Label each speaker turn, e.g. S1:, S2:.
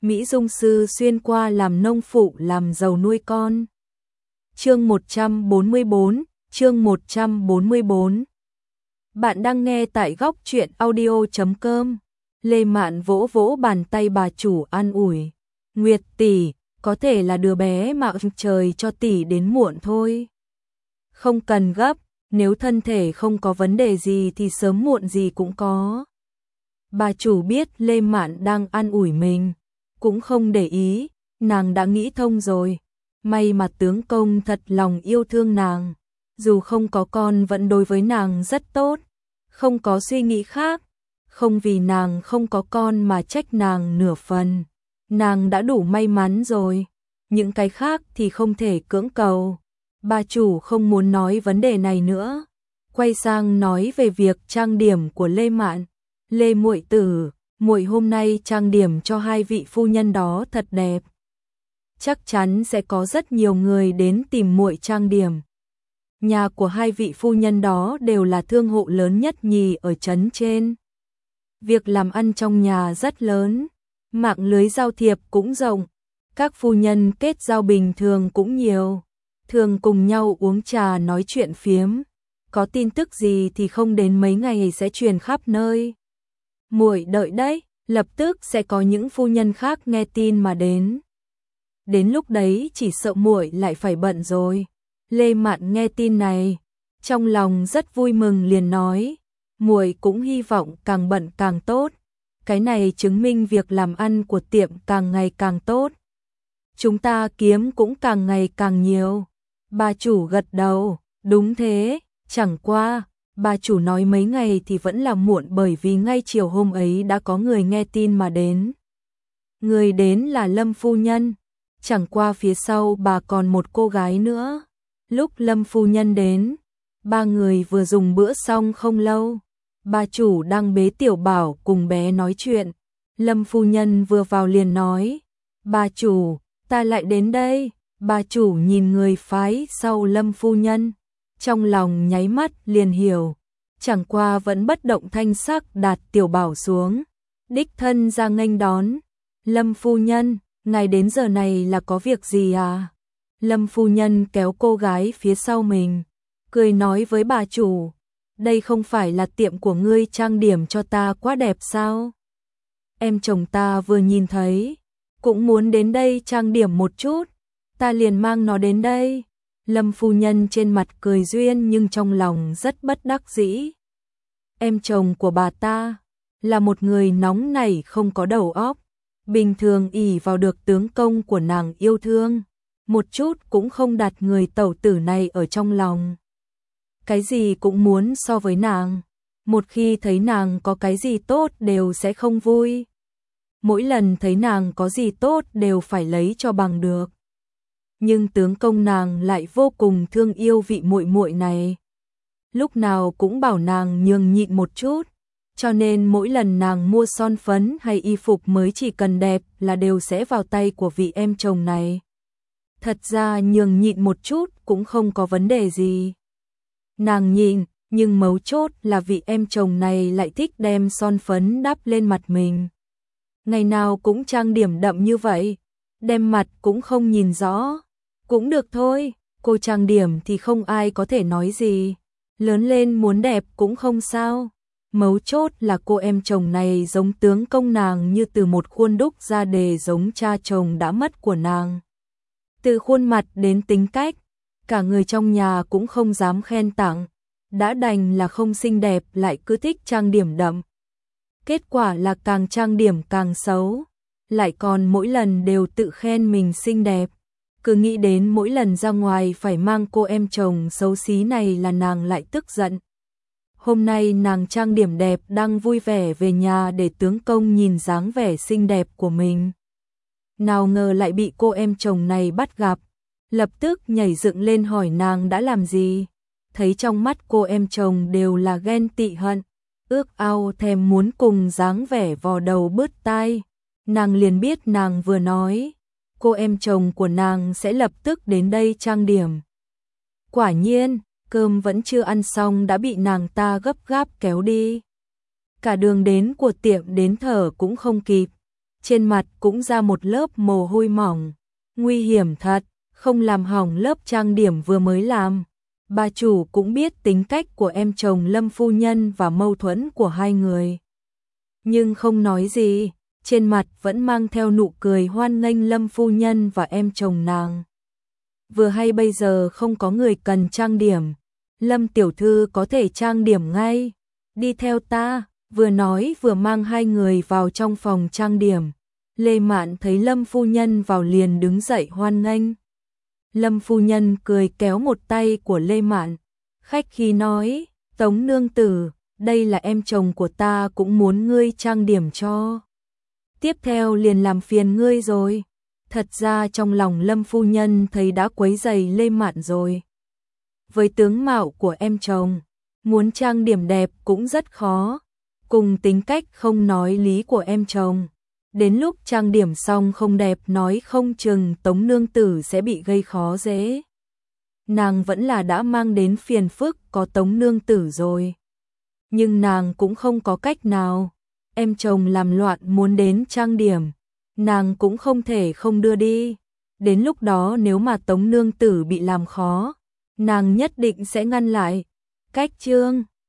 S1: Mỹ Dung sư xuyên qua làm nông phụ làm giàu nuôi con. Chương 144, chương 144. Bạn đang nghe tại góc truyện audio.com. Lê Mạn vỗ vỗ bàn tay bà chủ an ủi. Nguyệt tỷ, có thể là đứa bé mà trời cho tỷ đến muộn thôi. Không cần gấp, nếu thân thể không có vấn đề gì thì sớm muộn gì cũng có. Bà chủ biết Lê Mạn đang an ủi mình, cũng không để ý, nàng đã nghĩ thông rồi. May mà tướng công thật lòng yêu thương nàng, dù không có con vẫn đối với nàng rất tốt, không có suy nghĩ khác, không vì nàng không có con mà trách nàng nửa phần. Nàng đã đủ may mắn rồi, những cái khác thì không thể cưỡng cầu. Bà chủ không muốn nói vấn đề này nữa, quay sang nói về việc trang điểm của Lê Mạn. Lê muội tử, muội hôm nay trang điểm cho hai vị phu nhân đó thật đẹp. Chắc chắn sẽ có rất nhiều người đến tìm muội trang điểm. Nhà của hai vị phu nhân đó đều là thương hộ lớn nhất nhì ở trấn trên. Việc làm ăn trong nhà rất lớn, mạng lưới giao thiệp cũng rộng, các phu nhân kết giao bình thường cũng nhiều, thường cùng nhau uống trà nói chuyện phiếm, có tin tức gì thì không đến mấy ngày sẽ truyền khắp nơi. Muội đợi đấy, lập tức sẽ có những phu nhân khác nghe tin mà đến. Đến lúc đấy chỉ sợ muội lại phải bận rồi. Lê Mạn nghe tin này, trong lòng rất vui mừng liền nói, muội cũng hy vọng càng bận càng tốt. Cái này chứng minh việc làm ăn của tiệm càng ngày càng tốt. Chúng ta kiếm cũng càng ngày càng nhiều. Bà chủ gật đầu, đúng thế, chẳng qua, bà chủ nói mấy ngày thì vẫn là muộn bởi vì ngay chiều hôm ấy đã có người nghe tin mà đến. Người đến là Lâm phu nhân, chẳng qua phía sau bà còn một cô gái nữa. Lúc Lâm phu nhân đến, ba người vừa dùng bữa xong không lâu. Bà chủ đang bế Tiểu Bảo cùng bé nói chuyện. Lâm phu nhân vừa vào liền nói, bà chủ, ta lại đến đây. Bà chủ nhìn người phái sau Lâm phu nhân, trong lòng nháy mắt liền hiểu, chẳng qua vẫn bất động thanh sắc đặt Tiểu Bảo xuống, đích thân ra nghênh đón. Lâm phu nhân, ngài đến giờ này là có việc gì à? Lâm phu nhân kéo cô gái phía sau mình, cười nói với bà chủ, đây không phải là tiệm của ngươi trang điểm cho ta quá đẹp sao? Em chồng ta vừa nhìn thấy, cũng muốn đến đây trang điểm một chút, ta liền mang nó đến đây. Lâm phu nhân trên mặt cười duyên nhưng trong lòng rất bất đắc dĩ. Em chồng của bà ta là một người nóng nảy không có đầu óc, bình thường ỷ vào được tướng công của nàng yêu thương, một chút cũng không đặt người tẩu tử này ở trong lòng. Cái gì cũng muốn so với nàng, một khi thấy nàng có cái gì tốt đều sẽ không vui. Mỗi lần thấy nàng có gì tốt đều phải lấy cho bằng được. Nhưng tướng công nàng lại vô cùng thương yêu vị muội muội này. Lúc nào cũng bảo nàng nhường nhịn một chút, cho nên mỗi lần nàng mua son phấn hay y phục mới chỉ cần đẹp là đều sẽ vào tay của vị em chồng này. Thật ra nhường nhịn một chút cũng không có vấn đề gì. Nàng nhịn, nhưng mấu chốt là vị em chồng này lại thích đem son phấn đắp lên mặt mình. Ngày nào cũng trang điểm đậm như vậy, đem mặt cũng không nhìn rõ. Cũng được thôi, cô trang điểm thì không ai có thể nói gì. Lớn lên muốn đẹp cũng không sao. Mấu chốt là cô em chồng này giống tướng công nàng như từ một khuôn đúc ra đề giống cha chồng đã mất của nàng. Từ khuôn mặt đến tính cách, cả người trong nhà cũng không dám khen tặng. Đã đành là không xinh đẹp lại cứ thích trang điểm đậm. Kết quả là càng trang điểm càng xấu, lại còn mỗi lần đều tự khen mình xinh đẹp. Cứ nghĩ đến mỗi lần ra ngoài phải mang cô em chồng xấu xí này là nàng lại tức giận. Hôm nay nàng trang điểm đẹp đang vui vẻ về nhà để tướng công nhìn dáng vẻ xinh đẹp của mình. Nào ngờ lại bị cô em chồng này bắt gặp, lập tức nhảy dựng lên hỏi nàng đã làm gì. Thấy trong mắt cô em chồng đều là ghen tị hận, ước ao thèm muốn cùng dáng vẻ vò đầu bứt tai. Nàng liền biết nàng vừa nói, cô em chồng của nàng sẽ lập tức đến đây trang điểm. Quả nhiên, cơm vẫn chưa ăn xong đã bị nàng ta gấp gáp kéo đi. Cả đường đến của tiệm đến thở cũng không kịp. trên mặt cũng ra một lớp mồ hôi mỏng. Nguy hiểm thật, không làm hỏng lớp trang điểm vừa mới làm. Bà chủ cũng biết tính cách của em chồng Lâm phu nhân và mâu thuẫn của hai người. Nhưng không nói gì, trên mặt vẫn mang theo nụ cười hoan nghênh Lâm phu nhân và em chồng nàng. Vừa hay bây giờ không có người cần trang điểm, Lâm tiểu thư có thể trang điểm ngay, đi theo ta. Vừa nói vừa mang hai người vào trong phòng trang điểm. Lê Mạn thấy Lâm phu nhân vào liền đứng dậy hoan nghênh. Lâm phu nhân cười kéo một tay của Lê Mạn, khách khí nói, Tống nương tử, đây là em chồng của ta cũng muốn ngươi trang điểm cho. Tiếp theo liền làm phiền ngươi rồi. Thật ra trong lòng Lâm phu nhân thấy đã quấy rầy Lê Mạn rồi. Với tướng mạo của em chồng, muốn trang điểm đẹp cũng rất khó. Cùng tính cách không nói lý của em chồng, đến lúc trang điểm xong không đẹp nói không chừng Tống nương tử sẽ bị gây khó dễ. Nàng vẫn là đã mang đến phiền phức có Tống nương tử rồi. Nhưng nàng cũng không có cách nào. Em chồng làm loạn muốn đến trang điểm, nàng cũng không thể không đưa đi. Đến lúc đó nếu mà Tống nương tử bị làm khó, nàng nhất định sẽ ngăn lại. Cách chương